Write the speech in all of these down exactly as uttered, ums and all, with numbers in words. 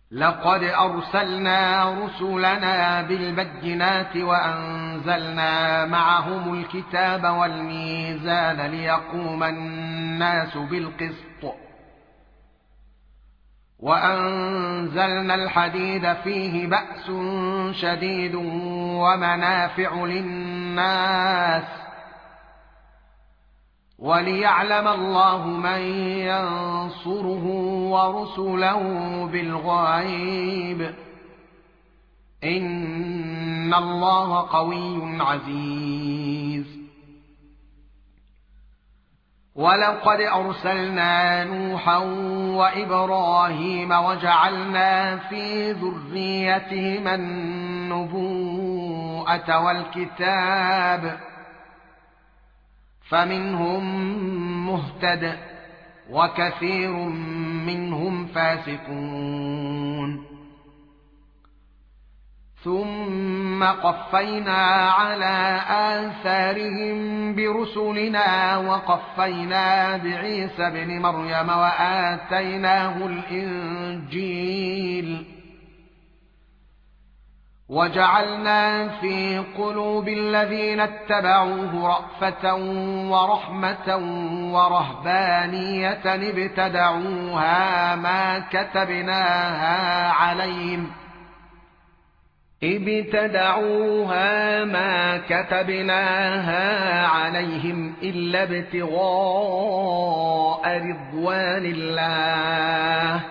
لقد أرسلنا رسلنا بالبينات وأنزلنا معهم الكتاب والميزان ليقوم الناس بالقسط وأنزلنا الحديد فيه بأس شديد ومنافع للناس وليعلم الله من ينصره ورسله بالغيب إن الله قوي عزيز. ولقد أرسلنا نوحا وإبراهيم وجعلنا في ذريتهما النبوءة والكتاب فمنهم مهتد وكثير منهم فاسقون. ثم قفينا على آثارهم برسلنا وقفينا بعيسى ابن مريم وآتيناه الإنجيل وجعلنا في قلوب الذين اتبعوه رأفة ورحمة ورهبانية ابتدعوها ما كتبناها عليهم ابتدعوها ما كتبناها عليهم إلا ابتغاء رضوان الله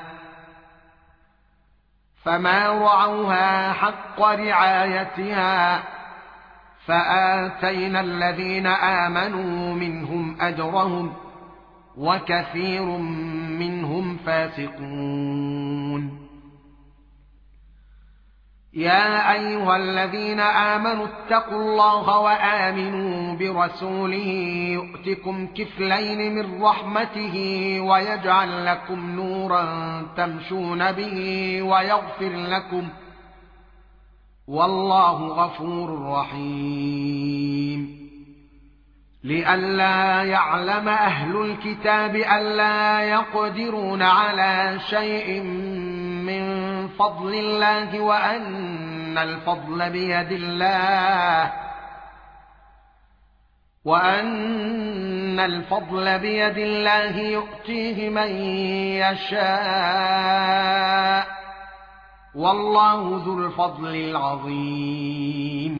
فما رعوها حق رعايتها فآتينا الذين آمنوا منهم أجرهم وكثير منهم فاسقون. يا أيها الذين آمنوا اتقوا الله وآمنوا برسوله يؤتكم كفلين من رحمته ويجعل لكم نورا تمشون به ويغفر لكم والله غفور رحيم. لئلا يعلم أهل الكتاب ألا يقدرون على شيء من فضل الله وأن الفضل بيد الله وأن الفضل بيد الله يؤتيه من يشاء والله ذو الفضل العظيم.